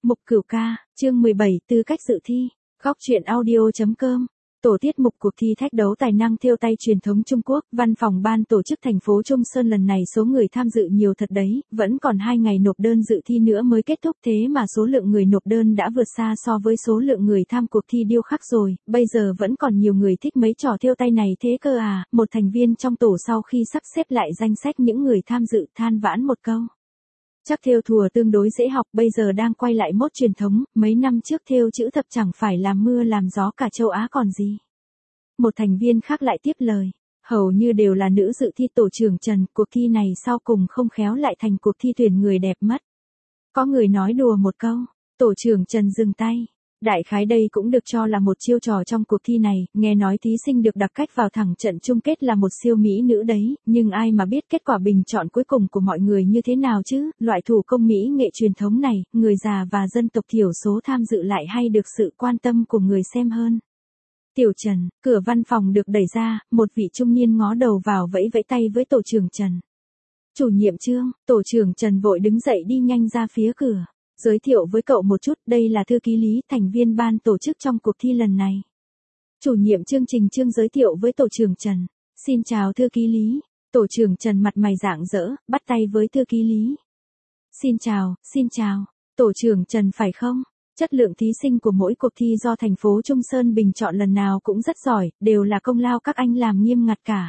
Mục Cửu Ca, chương 17, tư cách dự thi. Góc truyện audio.com. Tổ tiết mục cuộc thi thách đấu tài năng thêu tay truyền thống Trung Quốc, văn phòng ban tổ chức thành phố Trung Sơn lần này số người tham dự nhiều thật đấy, vẫn còn 2 ngày nộp đơn dự thi nữa mới kết thúc, thế mà số lượng người nộp đơn đã vượt xa so với số lượng người tham cuộc thi điêu khắc rồi, bây giờ vẫn còn nhiều người thích mấy trò thêu tay này thế cơ à. Một thành viên trong tổ sau khi sắp xếp lại danh sách những người tham dự than vãn một câu. Chắc thêu thùa tương đối dễ học, bây giờ đang quay lại mốt truyền thống, mấy năm trước thêu chữ thập chẳng phải làm mưa làm gió cả châu Á còn gì. Một thành viên khác lại tiếp lời, hầu như đều là nữ dự thi. Tổ trưởng Trần, cuộc thi này sau cùng không khéo lại thành cuộc thi tuyển người đẹp mất. Có người nói đùa một câu, tổ trưởng Trần dừng tay. Đại khái đây cũng được cho là một chiêu trò trong cuộc thi này, nghe nói thí sinh được đặc cách vào thẳng trận chung kết là một siêu mỹ nữ đấy, nhưng ai mà biết kết quả bình chọn cuối cùng của mọi người như thế nào chứ. Loại thủ công mỹ nghệ truyền thống này, người già và dân tộc thiểu số tham dự lại hay được sự quan tâm của người xem hơn. Tiểu Trần, cửa văn phòng được đẩy ra, một vị trung niên ngó đầu vào vẫy vẫy tay với tổ trưởng Trần. Chủ nhiệm Trương, tổ trưởng Trần vội đứng dậy đi nhanh ra phía cửa. Giới thiệu với cậu một chút, đây là thư ký Lý, thành viên ban tổ chức trong cuộc thi lần này. Chủ nhiệm chương trình Trương giới thiệu với tổ trưởng Trần. Xin chào thư ký Lý. Tổ trưởng Trần mặt mày rạng rỡ, bắt tay với thư ký Lý. Xin chào. Tổ trưởng Trần phải không? Chất lượng thí sinh của mỗi cuộc thi do thành phố Trung Sơn bình chọn lần nào cũng rất giỏi, đều là công lao các anh làm nghiêm ngặt cả.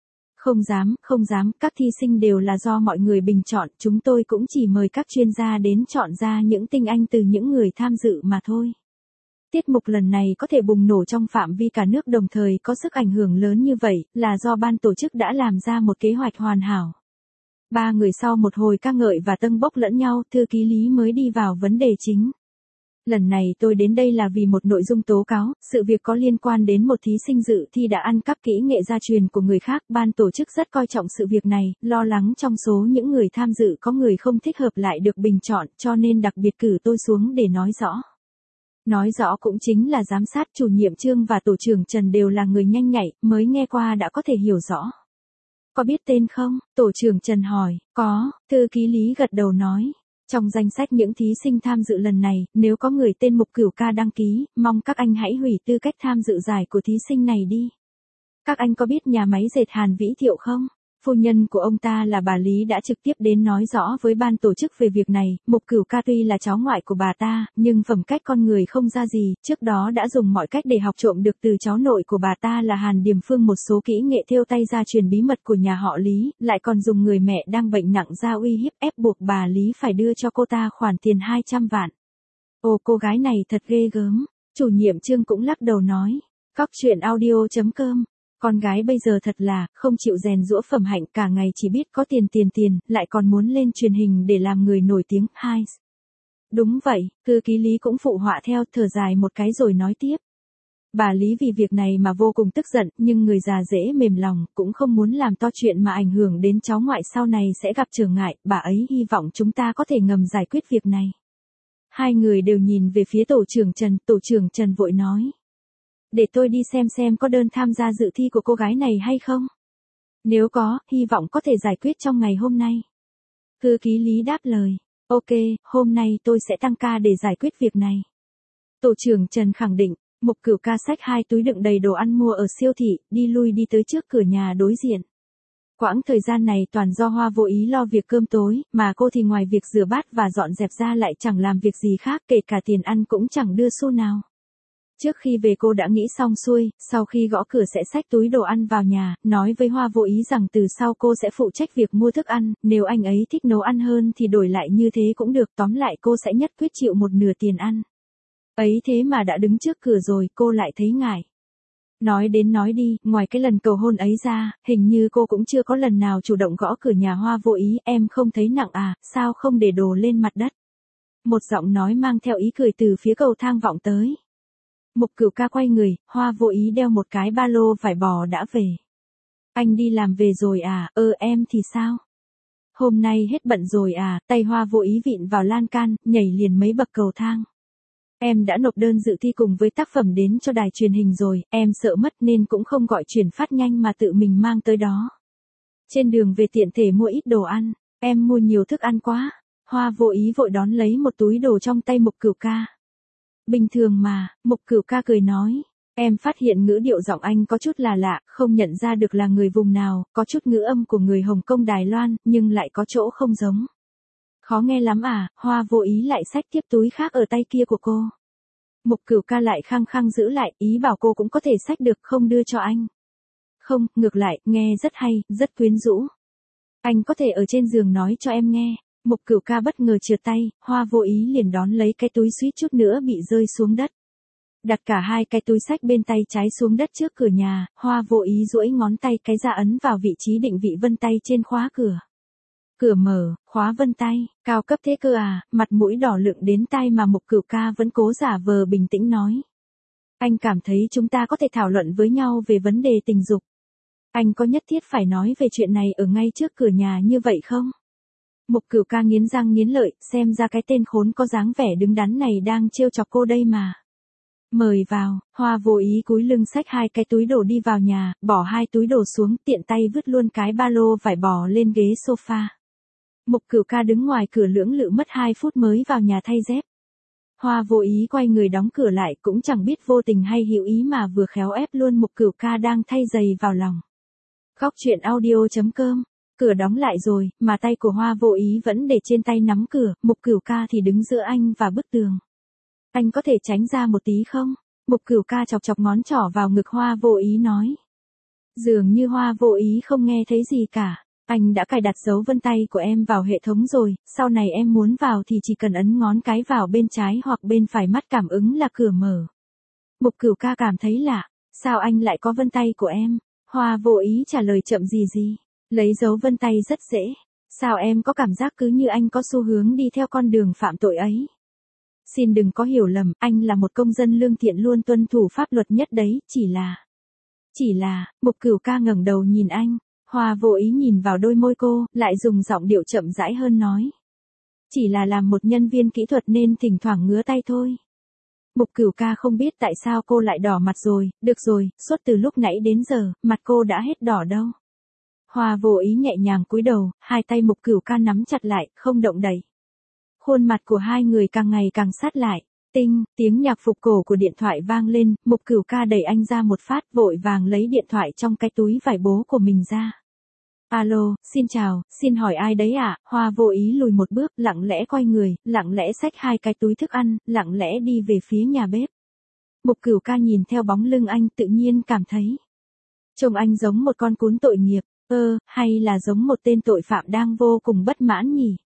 Không dám, các thi sinh đều là do mọi người bình chọn, chúng tôi cũng chỉ mời các chuyên gia đến chọn ra những tinh anh từ những người tham dự mà thôi. Tiết mục lần này có thể bùng nổ trong phạm vi cả nước đồng thời có sức ảnh hưởng lớn như vậy, là do ban tổ chức đã làm ra một kế hoạch hoàn hảo. Ba người sau một hồi ca ngợi và tâng bốc lẫn nhau, thư ký Lý mới đi vào vấn đề chính. Lần này tôi đến đây là vì một nội dung tố cáo, sự việc có liên quan đến một thí sinh dự thi đã ăn cắp kỹ nghệ gia truyền của người khác. Ban tổ chức rất coi trọng sự việc này, lo lắng trong số những người tham dự có người không thích hợp lại được bình chọn, cho nên đặc biệt cử tôi xuống để nói rõ. Nói rõ cũng chính là giám sát. Chủ nhiệm Trương và tổ trưởng Trần đều là người nhanh nhạy, mới nghe qua đã có thể hiểu rõ. Có biết tên không? Tổ trưởng Trần hỏi. Có, thư ký Lý gật đầu nói. Trong danh sách những thí sinh tham dự lần này, nếu có người tên Mục Cửu Ca đăng ký, mong các anh hãy hủy tư cách tham dự giải của thí sinh này đi. Các anh có biết nhà máy dệt Hàn Vĩ Thiệu không? Phu nhân của ông ta là bà Lý đã trực tiếp đến nói rõ với ban tổ chức về việc này. Mục Cửu Ca tuy là cháu ngoại của bà ta, nhưng phẩm cách con người không ra gì, trước đó đã dùng mọi cách để học trộm được từ cháu nội của bà ta là Hàn Điềm Phương một số kỹ nghệ thêu tay gia truyền bí mật của nhà họ Lý, lại còn dùng người mẹ đang bệnh nặng ra uy hiếp ép buộc bà Lý phải đưa cho cô ta khoản tiền 200 vạn. Ồ, cô gái này thật ghê gớm. Chủ nhiệm Trương cũng lắc đầu nói. Góc truyện audio.com. Con gái bây giờ thật là, không chịu rèn giũa phẩm hạnh, cả ngày chỉ biết có tiền, lại còn muốn lên truyền hình để làm người nổi tiếng. Hai. Đúng vậy, thư ký Lý cũng phụ họa theo, thở dài một cái rồi nói tiếp. Bà Lý vì việc này mà vô cùng tức giận, nhưng người già dễ mềm lòng, cũng không muốn làm to chuyện mà ảnh hưởng đến cháu ngoại sau này sẽ gặp trở ngại, bà ấy hy vọng chúng ta có thể ngầm giải quyết việc này. Hai người đều nhìn về phía tổ trưởng Trần vội nói. Để tôi đi xem có đơn tham gia dự thi của cô gái này hay không. Nếu có, hy vọng có thể giải quyết trong ngày hôm nay. Thư ký Lý đáp lời. Ok, hôm nay tôi sẽ tăng ca để giải quyết việc này. Tổ trưởng Trần khẳng định. Mục Cửu Ca xách 2 túi đựng đầy đồ ăn mua ở siêu thị, đi lui đi tới trước cửa nhà đối diện. Quãng thời gian này toàn do Hoa vô ý lo việc cơm tối, mà cô thì ngoài việc rửa bát và dọn dẹp ra lại chẳng làm việc gì khác, kể cả tiền ăn cũng chẳng đưa xu nào. Trước khi về cô đã nghĩ xong xuôi, sau khi gõ cửa sẽ xách túi đồ ăn vào nhà, nói với Hoa vô ý rằng từ sau cô sẽ phụ trách việc mua thức ăn, nếu anh ấy thích nấu ăn hơn thì đổi lại như thế cũng được, tóm lại cô sẽ nhất quyết chịu một nửa tiền ăn. Ấy thế mà đã đứng trước cửa rồi, cô lại thấy ngại. Nói đến nói đi, ngoài cái lần cầu hôn ấy ra, hình như cô cũng chưa có lần nào chủ động gõ cửa nhà Hoa vô ý. Em không thấy nặng à, sao không để đồ lên mặt đất? Một giọng nói mang theo ý cười từ phía cầu thang vọng tới. Mục Cửu Ca quay người, Hoa vô ý đeo một cái ba lô vải bò đã về. Anh đi làm về rồi à? Em thì sao? Hôm nay hết bận rồi à? Tay Hoa vô ý vịn vào lan can, nhảy liền mấy bậc cầu thang. Em đã nộp đơn dự thi cùng với tác phẩm đến cho đài truyền hình rồi, em sợ mất nên cũng không gọi chuyển phát nhanh mà tự mình mang tới đó. Trên đường về tiện thể mua ít đồ ăn, em mua nhiều thức ăn quá. Hoa vô ý vội đón lấy một túi đồ trong tay Mục Cửu ca. Bình thường mà, Mục Cửu ca cười nói. Em phát hiện ngữ điệu giọng anh có chút là lạ, không nhận ra được là người vùng nào, có chút ngữ âm của người Hồng Kông Đài Loan, nhưng lại có chỗ không giống. Khó nghe lắm à, Hoa vô ý lại xách tiếp túi khác ở tay kia của cô. Mục Cửu ca lại khăng khăng giữ lại, ý bảo cô cũng có thể xách được không đưa cho anh. Không, ngược lại, nghe rất hay, rất quyến rũ. Anh có thể ở trên giường nói cho em nghe. Mục Cửu ca bất ngờ trượt tay, Hoa vô ý liền đón lấy cái túi suýt chút nữa bị rơi xuống đất. Đặt cả hai cái túi xách bên tay trái xuống đất trước cửa nhà, Hoa vô ý duỗi ngón tay cái ra ấn vào vị trí định vị vân tay trên khóa cửa. Cửa mở, khóa vân tay, cao cấp thế cơ à, mặt mũi đỏ lựng đến tai mà Mục Cửu ca vẫn cố giả vờ bình tĩnh nói. Anh cảm thấy chúng ta có thể thảo luận với nhau về vấn đề tình dục. Anh có nhất thiết phải nói về chuyện này ở ngay trước cửa nhà như vậy không? Mục Cửu ca nghiến răng nghiến lợi, xem ra cái tên khốn có dáng vẻ đứng đắn này đang trêu chọc cô đây mà. Mời vào, Hoa vô ý cúi lưng xách hai cái túi đồ đi vào nhà, bỏ hai túi đồ xuống, tiện tay vứt luôn cái ba lô vải bò lên ghế sofa. Mục Cửu ca đứng ngoài cửa lưỡng lự mất 2 phút mới vào nhà thay dép. Hoa vô ý quay người đóng cửa lại, cũng chẳng biết vô tình hay hữu ý mà vừa khéo ép luôn Mục Cửu ca đang thay giày vào lòng. Góc truyện audio.com. Cửa đóng lại rồi, mà tay của Hoa vô ý vẫn để trên tay nắm cửa, Mục Cửu ca thì đứng giữa anh và bức tường. Anh có thể tránh ra một tí không? Mục Cửu ca chọc chọc ngón trỏ vào ngực Hoa vô ý nói. Dường như Hoa vô ý không nghe thấy gì cả. Anh đã cài đặt dấu vân tay của em vào hệ thống rồi, sau này em muốn vào thì chỉ cần ấn ngón cái vào bên trái hoặc bên phải, mắt cảm ứng là cửa mở. Mục Cửu ca cảm thấy lạ, sao anh lại có vân tay của em? Hoa vô ý trả lời chậm gì. Lấy dấu vân tay rất dễ. Sao em có cảm giác cứ như anh có xu hướng đi theo con đường phạm tội ấy? Xin đừng có hiểu lầm, anh là một công dân lương thiện luôn tuân thủ pháp luật nhất đấy, chỉ là, Mục Cửu ca ngẩng đầu nhìn anh, Hoa vô ý nhìn vào đôi môi cô, lại dùng giọng điệu chậm rãi hơn nói. Chỉ là làm một nhân viên kỹ thuật nên thỉnh thoảng ngứa tay thôi. Mục Cửu ca không biết tại sao cô lại đỏ mặt rồi, được rồi, suốt từ lúc nãy đến giờ, mặt cô đã hết đỏ đâu. Hoa vô ý nhẹ nhàng cúi đầu, hai tay Mục Cửu ca nắm chặt lại, không động đậy. Khuôn mặt của hai người càng ngày càng sát lại. Tinh, tiếng nhạc phục cổ của điện thoại vang lên, Mục Cửu ca đẩy anh ra một phát, vội vàng lấy điện thoại trong cái túi vải bố của mình ra. Alo, xin chào, xin hỏi ai đấy ạ? Hoa vô ý lùi một bước, lặng lẽ quay người, lặng lẽ xách hai cái túi thức ăn, lặng lẽ đi về phía nhà bếp. Mục Cửu ca nhìn theo bóng lưng anh, tự nhiên cảm thấy trông anh giống một con cún tội nghiệp, hay là giống một tên tội phạm đang vô cùng bất mãn nhỉ?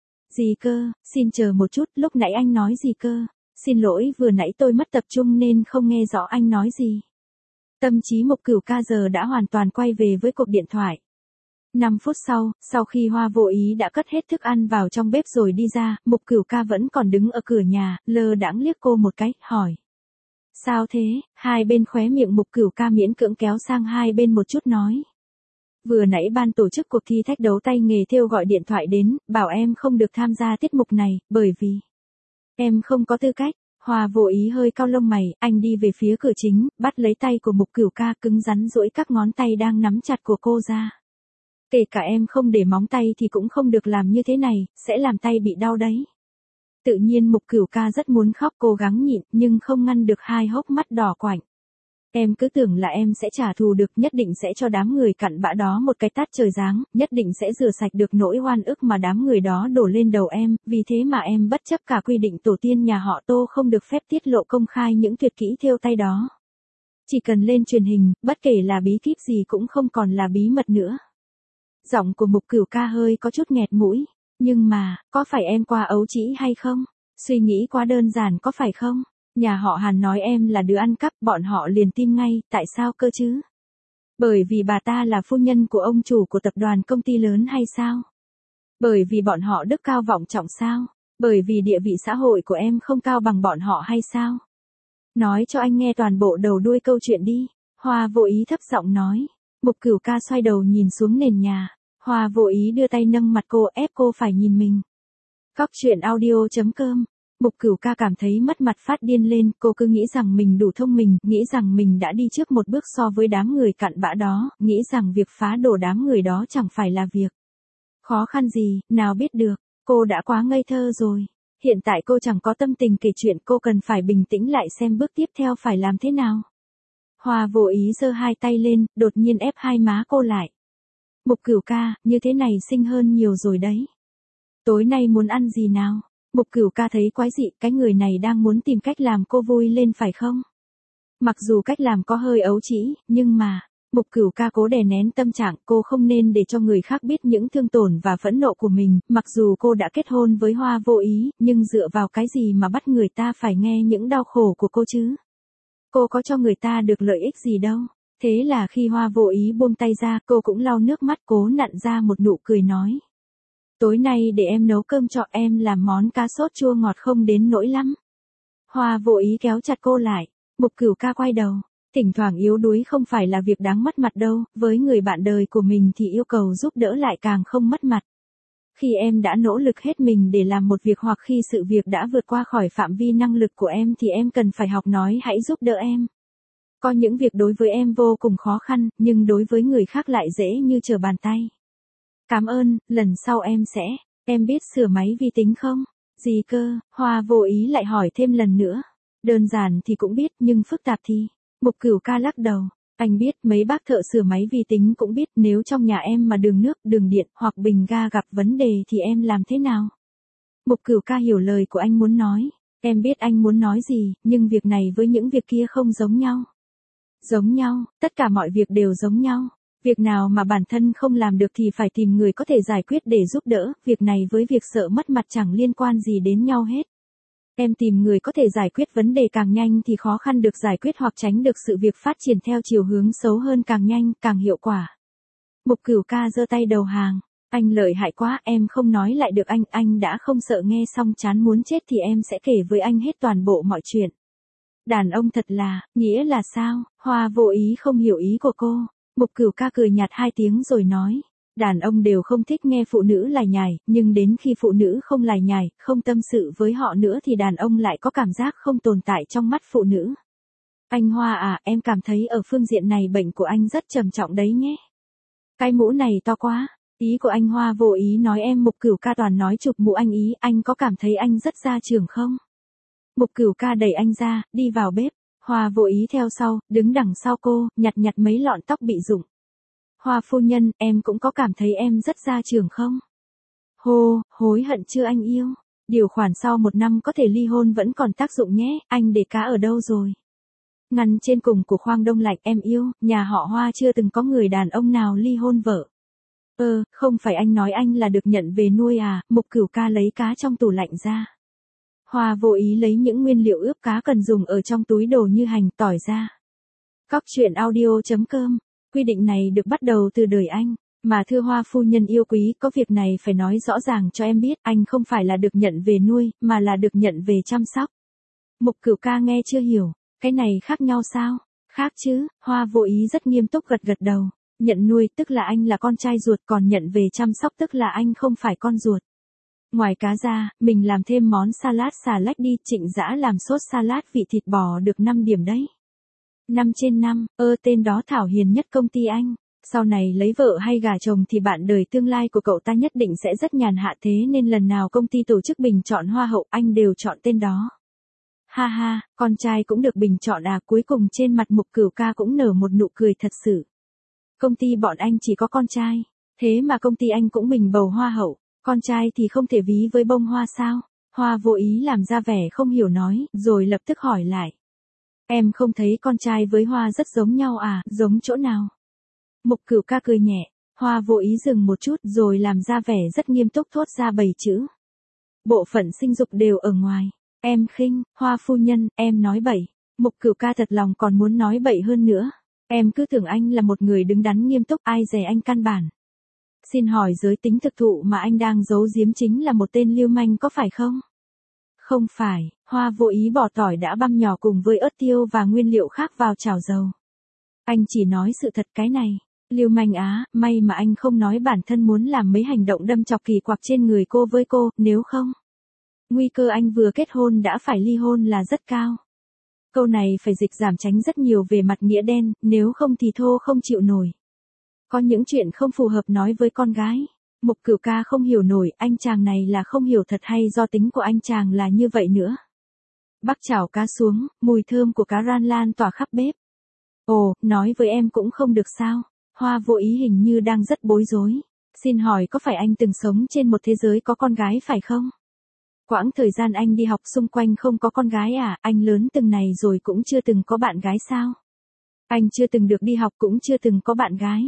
Gì cơ, xin chờ một chút, lúc nãy anh nói gì cơ? Xin lỗi, vừa nãy tôi mất tập trung nên không nghe rõ anh nói gì. Tâm trí Mục Cửu ca giờ đã hoàn toàn quay về với cuộc điện thoại. 5 phút sau khi Hoa vô ý đã cất hết thức ăn vào trong bếp rồi đi ra, Mục Cửu ca vẫn còn đứng ở cửa nhà, lơ đãng liếc cô một cái, hỏi. Sao thế? Hai bên khóe miệng Mục Cửu ca miễn cưỡng kéo sang hai bên một chút nói. Vừa nãy ban tổ chức cuộc thi thách đấu tay nghề thêu gọi điện thoại đến, bảo em không được tham gia tiết mục này, bởi vì em không có tư cách. Hoa vô ý hơi cau lông mày, anh đi về phía cửa chính, bắt lấy tay của Mục Cửu ca, cứng rắn duỗi các ngón tay đang nắm chặt của cô ra. Kể cả em không để móng tay thì cũng không được làm như thế này, sẽ làm tay bị đau đấy. Tự nhiên Mục Cửu ca rất muốn khóc, cố gắng nhịn, nhưng không ngăn được hai hốc mắt đỏ quạnh. Em cứ tưởng là em sẽ trả thù được, nhất định sẽ cho đám người cặn bã đó một cái tát trời giáng, nhất định sẽ rửa sạch được nỗi oan ức mà đám người đó đổ lên đầu em, vì thế mà em bất chấp cả quy định tổ tiên nhà họ Tô không được phép tiết lộ công khai những tuyệt kỹ thêu tay đó. Chỉ cần lên truyền hình, bất kể là bí kíp gì cũng không còn là bí mật nữa. Giọng của Mục Cửu ca hơi có chút nghẹt mũi, nhưng mà, có phải em qua ấu trĩ hay không? Suy nghĩ quá đơn giản có phải không? Nhà họ Hàn nói em là đứa ăn cắp, bọn họ liền tin ngay, tại sao cơ chứ? Bởi vì bà ta là phu nhân của ông chủ của tập đoàn công ty lớn hay sao? Bởi vì bọn họ đức cao vọng trọng sao? Bởi vì địa vị xã hội của em không cao bằng bọn họ hay sao? Nói cho anh nghe toàn bộ đầu đuôi câu chuyện đi. Hoa vô ý thấp giọng nói. Mục Cửu ca xoay đầu nhìn xuống nền nhà. Hoa vô ý đưa tay nâng mặt cô, ép cô phải nhìn mình. Góc truyện audio.com. Mục Cửu ca cảm thấy mất mặt phát điên lên, cô cứ nghĩ rằng mình đủ thông minh, nghĩ rằng mình đã đi trước một bước so với đám người cặn bã đó, nghĩ rằng việc phá đổ đám người đó chẳng phải là việc khó khăn gì, nào biết được, Cô đã quá ngây thơ rồi. Hiện tại cô chẳng có tâm tình kể chuyện, cô cần phải bình tĩnh lại xem bước tiếp theo phải làm thế nào. Hoa vô ý giơ hai tay lên, đột nhiên ép hai má cô lại. Mục Cửu ca, như thế này xinh hơn nhiều rồi đấy. Tối nay muốn ăn gì nào? Mục Cửu ca thấy quái dị, cái người này đang muốn tìm cách làm cô vui lên phải không? Mặc dù cách làm có hơi ấu trĩ, nhưng mà, Mục Cửu ca cố đè nén tâm trạng, cô không nên để cho người khác biết những thương tổn và phẫn nộ của mình, mặc dù cô đã kết hôn với Hoa vô ý, nhưng dựa vào cái gì mà bắt người ta phải nghe những đau khổ của cô chứ? Cô có cho người ta được lợi ích gì đâu. Thế là khi Hoa vô ý buông tay ra, cô cũng lau nước mắt cố nặn ra một nụ cười nói. Tối nay để em nấu cơm cho em, làm món cá sốt chua ngọt không đến nỗi lắm. Hoa vô ý kéo chặt cô lại. Mục Cửu ca quay đầu. Thỉnh thoảng yếu đuối không phải là việc đáng mất mặt đâu, với người bạn đời của mình thì yêu cầu giúp đỡ lại càng không mất mặt. Khi em đã nỗ lực hết mình để làm một việc hoặc khi sự việc đã vượt qua khỏi phạm vi năng lực của em thì em cần phải học nói hãy giúp đỡ em. Có những việc đối với em vô cùng khó khăn, nhưng đối với người khác lại dễ như trở bàn tay. Cảm ơn, lần sau em sẽ. Em biết sửa máy vi tính không? Gì cơ? Hoa vô ý lại hỏi thêm lần nữa. Đơn giản thì cũng biết, nhưng phức tạp thì. Mục Cửu ca lắc đầu. Anh biết, mấy bác thợ sửa máy vi tính cũng biết, nếu trong nhà em mà đường nước, đường điện hoặc bình ga gặp vấn đề thì em làm thế nào? Mục Cửu ca hiểu lời của anh muốn nói. Em biết anh muốn nói gì, nhưng việc này với những việc kia không giống nhau. Giống nhau, tất cả mọi việc đều giống nhau. Việc nào mà bản thân không làm được thì phải tìm người có thể giải quyết để giúp đỡ, việc này với việc sợ mất mặt chẳng liên quan gì đến nhau hết. Em tìm người có thể giải quyết vấn đề càng nhanh thì khó khăn được giải quyết hoặc tránh được sự việc phát triển theo chiều hướng xấu hơn càng nhanh, càng hiệu quả. Mục Cửu ca giơ tay đầu hàng. Anh lợi hại quá, em không nói lại được anh đã không sợ nghe xong chán muốn chết thì em sẽ kể với anh hết toàn bộ mọi chuyện. Đàn ông thật là, nghĩa là sao? Hoa vô ý không hiểu ý của cô. Mục Cửu ca cười nhạt hai tiếng rồi nói. Đàn ông đều không thích nghe phụ nữ lải nhải, nhưng đến khi phụ nữ không lải nhải, không tâm sự với họ nữa thì đàn ông lại có cảm giác không tồn tại trong mắt phụ nữ. Anh Hoa à, em cảm thấy ở phương diện này bệnh của anh rất trầm trọng đấy nhé. Cái mũ này to quá. Ý của anh Hoa vô ý nói em. Mục Cửu ca toàn nói chụp mũ anh ý, anh có cảm thấy anh rất gia trưởng không? Mục Cửu ca đẩy anh ra, đi vào bếp. Hoa vô ý theo sau, đứng đằng sau cô, nhặt mấy lọn tóc bị rụng. Hoa phu nhân, em cũng có cảm thấy em rất gia trưởng không? Hô, hối hận chưa anh yêu? Điều khoản sau 1 năm có thể ly hôn vẫn còn tác dụng nhé, anh để cá ở đâu rồi? Ngăn trên cùng của khoang đông lạnh, em yêu, nhà họ Hoa chưa từng có người đàn ông nào ly hôn vợ. Không phải anh nói anh là được nhận về nuôi à? Mục Cửu ca lấy cá trong tủ lạnh ra. Hoa vô ý lấy những nguyên liệu ướp cá cần dùng ở trong túi đồ như hành, tỏi ra. Cóc truyện audio.com. Quy định này được bắt đầu từ đời anh. Mà thưa Hoa phu nhân yêu quý, có việc này phải nói rõ ràng cho em biết, anh không phải là được nhận về nuôi, mà là được nhận về chăm sóc. Mục Cửu ca nghe chưa hiểu, cái này khác nhau sao? Khác chứ, Hoa vô ý rất nghiêm túc gật đầu. Nhận nuôi tức là anh là con trai ruột, còn nhận về chăm sóc tức là anh không phải con ruột. Ngoài cá ra, mình làm thêm món salad xà lách đi, Trịnh Dã làm sốt salad vị thịt bò được 5 điểm đấy. 5/5, tên đó thảo hiền nhất công ty anh. Sau này lấy vợ hay gả chồng thì bạn đời tương lai của cậu ta nhất định sẽ rất nhàn hạ, thế nên lần nào công ty tổ chức bình chọn hoa hậu anh đều chọn tên đó. Ha ha, con trai cũng được bình chọn à? Cuối cùng trên mặt Mục Cửu ca cũng nở một nụ cười thật sự. Công ty bọn anh chỉ có con trai, thế mà công ty anh cũng bình bầu hoa hậu. Con trai thì không thể ví với bông hoa sao? Hoa vô ý làm ra vẻ không hiểu nói, rồi lập tức hỏi lại. Em không thấy con trai với hoa rất giống nhau à? Giống chỗ nào? Mục Cửu ca cười nhẹ. Hoa vô ý dừng một chút rồi làm ra vẻ rất nghiêm túc thốt ra 7 chữ. Bộ phận sinh dục đều ở ngoài. Em khinh, Hoa phu nhân, em nói bậy. Mục Cửu ca thật lòng còn muốn nói bậy hơn nữa. Em cứ tưởng anh là một người đứng đắn nghiêm túc, ai dè anh căn bản. Xin hỏi giới tính thực thụ mà anh đang giấu giếm chính là một tên lưu manh có phải không? Không phải, Hoa vô ý bỏ tỏi đã băm nhỏ cùng với ớt tiêu và nguyên liệu khác vào chảo dầu. Anh chỉ nói sự thật cái này. Lưu manh á, may mà anh không nói bản thân muốn làm mấy hành động đâm chọc kỳ quặc trên người cô với cô, nếu không. Nguy cơ anh vừa kết hôn đã phải ly hôn là rất cao. Câu này phải dịch giảm tránh rất nhiều về mặt nghĩa đen, nếu không thì thô không chịu nổi. Có những chuyện không phù hợp nói với con gái. Mục Cửu ca không hiểu nổi, anh chàng này là không hiểu thật hay do tính của anh chàng là như vậy nữa. Bắc chảo cá xuống, mùi thơm của cá ran lan tỏa khắp bếp. Ồ, nói với em cũng không được sao? Hoa Vô Ý hình như đang rất bối rối. Xin hỏi có phải anh từng sống trên một thế giới có con gái phải không? Quãng thời gian anh đi học xung quanh không có con gái à, anh lớn từng này rồi cũng chưa từng có bạn gái sao? Anh chưa từng được đi học cũng chưa từng có bạn gái.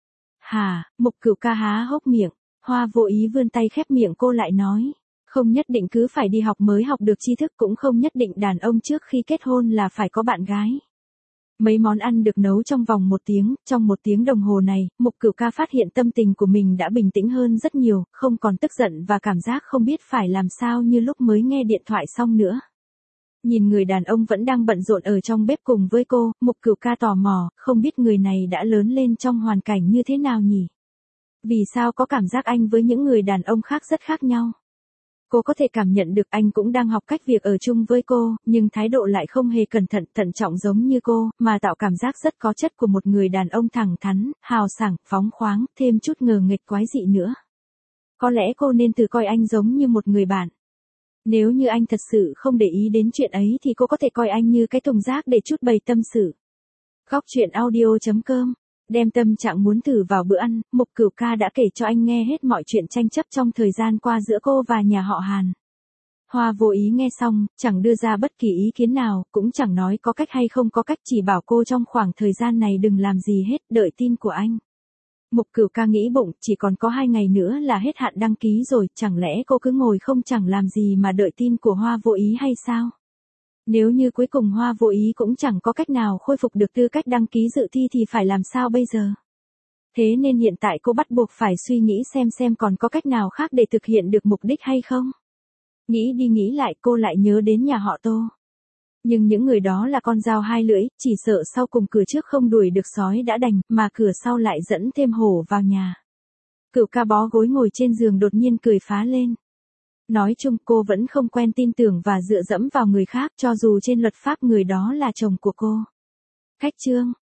Hả, Mục Cửu ca há hốc miệng, Hoa Vô Ý vươn tay khép miệng cô lại nói. Không nhất định cứ phải đi học mới học được tri thức, cũng không nhất định đàn ông trước khi kết hôn là phải có bạn gái. Mấy món ăn được nấu trong vòng 1 tiếng, trong 1 tiếng đồng hồ này, Mục Cửu ca phát hiện tâm tình của mình đã bình tĩnh hơn rất nhiều, không còn tức giận và cảm giác không biết phải làm sao như lúc mới nghe điện thoại xong nữa. Nhìn người đàn ông vẫn đang bận rộn ở trong bếp cùng với cô, Mục Cửu ca tò mò, không biết người này đã lớn lên trong hoàn cảnh như thế nào nhỉ? Vì sao có cảm giác anh với những người đàn ông khác rất khác nhau? Cô có thể cảm nhận được anh cũng đang học cách việc ở chung với cô, nhưng thái độ lại không hề cẩn thận, thận trọng giống như cô, mà tạo cảm giác rất có chất của một người đàn ông thẳng thắn, hào sảng, phóng khoáng, thêm chút ngờ nghệch quái dị nữa. Có lẽ cô nên thử coi anh giống như một người bạn. Nếu như anh thật sự không để ý đến chuyện ấy thì cô có thể coi anh như cái thùng rác để chút bày tâm sự. Góc truyện audio.com. Đem tâm trạng muốn thử vào bữa ăn, Mục Cửu ca đã kể cho anh nghe hết mọi chuyện tranh chấp trong thời gian qua giữa cô và nhà họ Hàn. Hoa Vô Ý nghe xong, chẳng đưa ra bất kỳ ý kiến nào, cũng chẳng nói có cách hay không có cách, chỉ bảo cô trong khoảng thời gian này đừng làm gì hết, đợi tin của anh. Mục Cửu ca nghĩ bụng, chỉ còn có 2 ngày nữa là hết hạn đăng ký rồi, chẳng lẽ cô cứ ngồi không chẳng làm gì mà đợi tin của Hoa Vô Ý hay sao? Nếu như cuối cùng Hoa Vô Ý cũng chẳng có cách nào khôi phục được tư cách đăng ký dự thi thì phải làm sao bây giờ? Thế nên hiện tại cô bắt buộc phải suy nghĩ xem còn có cách nào khác để thực hiện được mục đích hay không. Nghĩ đi nghĩ lại cô lại nhớ đến nhà họ Tô. Nhưng những người đó là con dao hai lưỡi, chỉ sợ sau cùng cửa trước không đuổi được sói đã đành, mà cửa sau lại dẫn thêm hổ vào nhà. Cửu ca bó gối ngồi trên giường đột nhiên cười phá lên. Nói chung cô vẫn không quen tin tưởng và dựa dẫm vào người khác, cho dù trên luật pháp người đó là chồng của cô. Khách trương,